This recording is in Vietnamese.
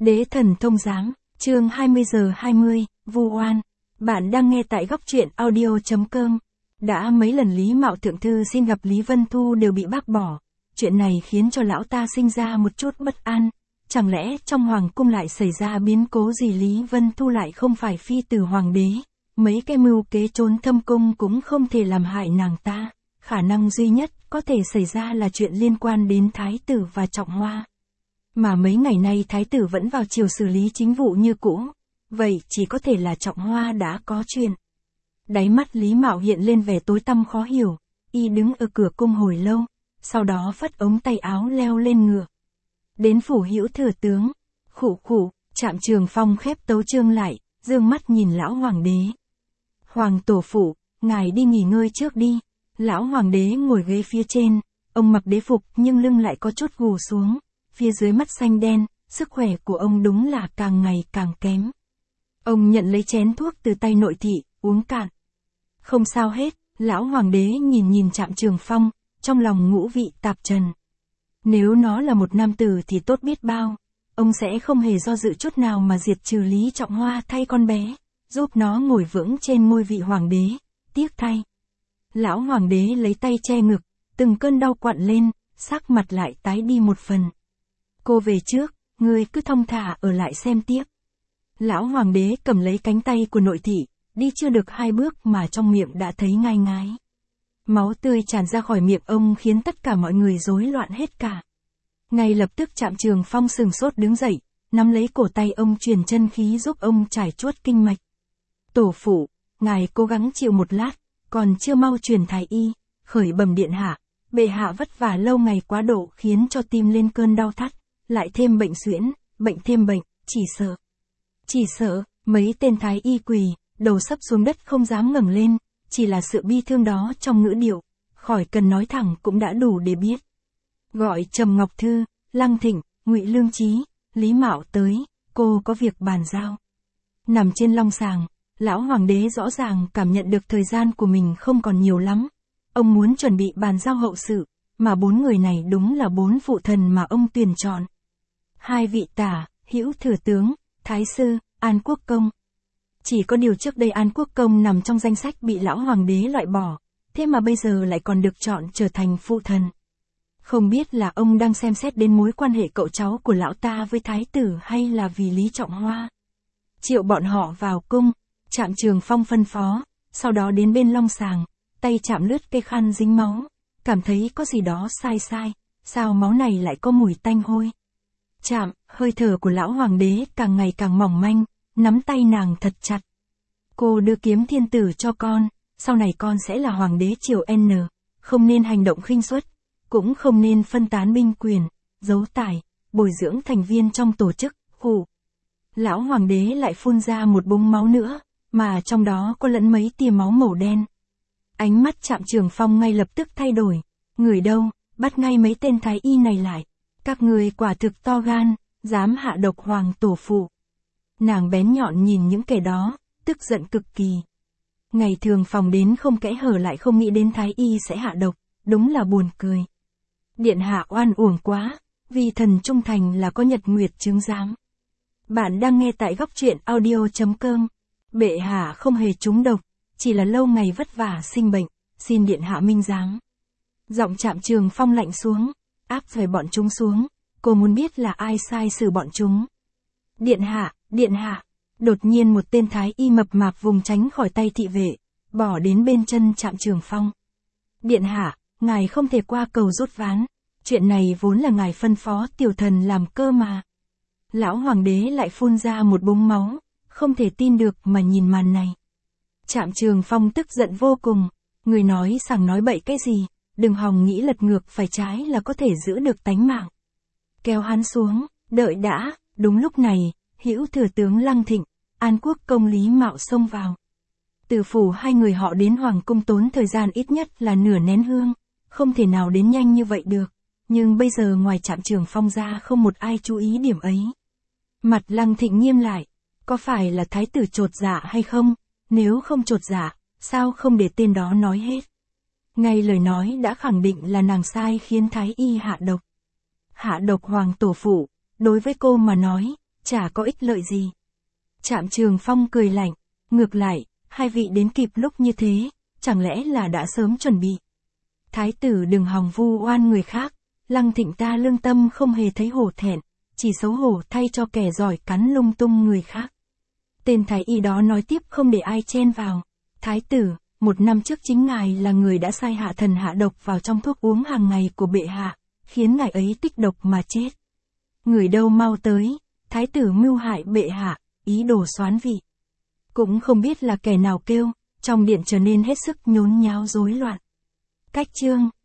Đế thần thông giám, chương 20:20, vu oan. Bạn đang nghe tại góc truyện audio.com. Đã mấy lần Lý Mạo thượng thư xin gặp Lý Vân Thu đều bị bác bỏ. Chuyện này khiến cho lão ta sinh ra một chút bất an. Chẳng lẽ trong hoàng cung lại xảy ra biến cố gì? Lý Vân Thu lại không phải phi tử hoàng đế. Mấy cái mưu kế trốn thâm cung cũng không thể làm hại nàng ta. Khả năng duy nhất có thể xảy ra là chuyện liên quan đến Thái tử và Trọng Hoa. Mà mấy ngày nay Thái tử vẫn vào triều xử lý chính vụ như cũ. Vậy chỉ có thể là Trọng Hoa đã có chuyện. Đáy mắt Lý Mạo hiện lên vẻ tối tăm khó hiểu. Y đứng ở cửa cung hồi lâu. Sau đó phất ống tay áo leo lên ngựa. Đến phủ Hữu thừa tướng. Khụ khụ, Trạm Trường Phong khép tấu chương lại, dương mắt nhìn lão hoàng đế. Hoàng tổ phụ, ngài đi nghỉ ngơi trước đi. Lão hoàng đế ngồi ghế phía trên. Ông mặc đế phục nhưng lưng lại có chút gù xuống. Phía dưới mắt xanh đen, sức khỏe của ông đúng là càng ngày càng kém. Ông nhận lấy chén thuốc từ tay nội thị, uống cạn. Không sao hết, lão hoàng đế nhìn Trạm Trường Phong, trong lòng ngũ vị tạp trần. Nếu nó là một nam tử thì tốt biết bao. Ông sẽ không hề do dự chút nào mà diệt trừ Lý Trọng Hoa thay con bé, giúp nó ngồi vững trên ngôi vị hoàng đế. Tiếc thay. Lão hoàng đế lấy tay che ngực, từng cơn đau quặn lên, sắc mặt lại tái đi một phần. Cô về trước, ngươi cứ thong thả ở lại xem tiếp. Lão hoàng đế cầm lấy cánh tay của nội thị, đi chưa được 2 bước mà trong miệng đã thấy ngai ngái. Máu tươi tràn ra khỏi miệng ông khiến tất cả mọi người rối loạn hết cả. Ngay lập tức Trạm Trường Phong sừng sốt đứng dậy, nắm lấy cổ tay ông truyền chân khí giúp ông trải chuốt kinh mạch. Tổ phụ, ngài cố gắng chịu một lát, còn chưa mau truyền thái y, khởi bẩm điện hạ. Bệ hạ vất vả lâu ngày quá độ khiến cho tim lên cơn đau thắt, lại thêm bệnh suyễn, bệnh thêm bệnh, chỉ sợ, mấy tên thái y quỳ, đầu sấp xuống đất không dám ngẩng lên, chỉ là sự bi thương đó trong ngữ điệu, khỏi cần nói thẳng cũng đã đủ để biết. Gọi Trầm Ngọc Thư, Lăng Thịnh, Ngụy Lương Chí, Lý Mạo tới, cô có việc bàn giao. Nằm trên long sàng, lão hoàng đế rõ ràng cảm nhận được thời gian của mình không còn nhiều lắm. Ông muốn chuẩn bị bàn giao hậu sự, mà 4 người này đúng là 4 phụ thần mà ông tuyển chọn. 2 vị tả, Hữu thừa tướng, Thái sư, An Quốc công. Chỉ có điều trước đây An Quốc công nằm trong danh sách bị lão hoàng đế loại bỏ, thế mà bây giờ lại còn được chọn trở thành phụ thần. Không biết là ông đang xem xét đến mối quan hệ cậu cháu của lão ta với Thái tử hay là vì Lý Trọng Hoa. Triệu bọn họ vào cung, Trạm Trường Phong phân phó, sau đó đến bên long sàng, tay chạm lướt cây khăn dính máu, cảm thấy có gì đó sai, sao máu này lại có mùi tanh hôi. Chạm, hơi thở của lão hoàng đế càng ngày càng mỏng manh, nắm tay nàng thật chặt. Cô đưa kiếm thiên tử cho con, sau này con sẽ là hoàng đế triều N, không nên hành động khinh suất, cũng không nên phân tán binh quyền, giấu tài, bồi dưỡng thành viên trong tổ chức, hù. Lão hoàng đế lại phun ra một búng máu nữa, mà trong đó có lẫn mấy tia máu màu đen. Ánh mắt Trạm Trường Phong ngay lập tức thay đổi. Người đâu, bắt ngay mấy tên thái y này lại. Các người quả thực to gan, dám hạ độc hoàng tổ phụ. Nàng bén nhọn nhìn những kẻ đó, tức giận cực kỳ. Ngày thường phòng đến không kẽ hở lại không nghĩ đến thái y sẽ hạ độc, đúng là buồn cười. Điện hạ oan uổng quá, vì thần trung thành là có nhật nguyệt chứng giám. Bạn đang nghe tại góc truyện audio.com. Bệ hạ không hề trúng độc, chỉ là lâu ngày vất vả sinh bệnh, xin điện hạ minh giám. Giọng Trạm Trường Phong lạnh xuống, áp về bọn chúng xuống, cô muốn biết là ai sai xử bọn chúng. Điện hạ, đột nhiên một tên thái y mập mạp vùng tránh khỏi tay thị vệ, bỏ đến bên chân Trạm Trường Phong. Điện hạ, ngài không thể qua cầu rút ván, chuyện này vốn là ngài phân phó tiểu thần làm cơ mà. Lão hoàng đế lại phun ra một búng máu, không thể tin được mà nhìn màn này. Trạm Trường Phong tức giận vô cùng, người nói sằng nói bậy cái gì, đừng hòng nghĩ lật ngược phải trái là có thể giữ được tánh mạng. Kéo hắn xuống, đợi đã, đúng lúc này, Hữu thừa tướng Lăng Thịnh, An Quốc công Lý Mạo xông vào. Từ phủ 2 người họ đến hoàng cung tốn thời gian ít nhất là nửa nén hương, không thể nào đến nhanh như vậy được, nhưng bây giờ ngoài Trạm Trường Phong ra không một ai chú ý điểm ấy. Mặt Lăng Thịnh nghiêm lại, có phải là thái tử chột dạ hay không? Nếu không chột dạ, sao không để tên đó nói hết? Ngay lời nói đã khẳng định là nàng sai khiến thái y hạ độc. Hạ độc hoàng tổ phụ, đối với cô mà nói, chả có ích lợi gì. Trạm Trường Phong cười lạnh, ngược lại, hai vị đến kịp lúc như thế, chẳng lẽ là đã sớm chuẩn bị. Thái tử đừng hòng vu oan người khác, Lăng Thịnh ta lương tâm không hề thấy hổ thẹn, chỉ xấu hổ thay cho kẻ giỏi cắn lung tung người khác. Tên thái y đó nói tiếp không để ai chen vào. Thái tử, 1 năm trước chính ngài là người đã sai hạ thần hạ độc vào trong thuốc uống hàng ngày của bệ hạ, khiến ngài ấy tích độc mà chết. Người đâu mau tới, thái tử mưu hại bệ hạ, ý đồ soán vị. Cũng không biết là kẻ nào kêu, trong điện trở nên hết sức nhốn nháo rối loạn. Cách chương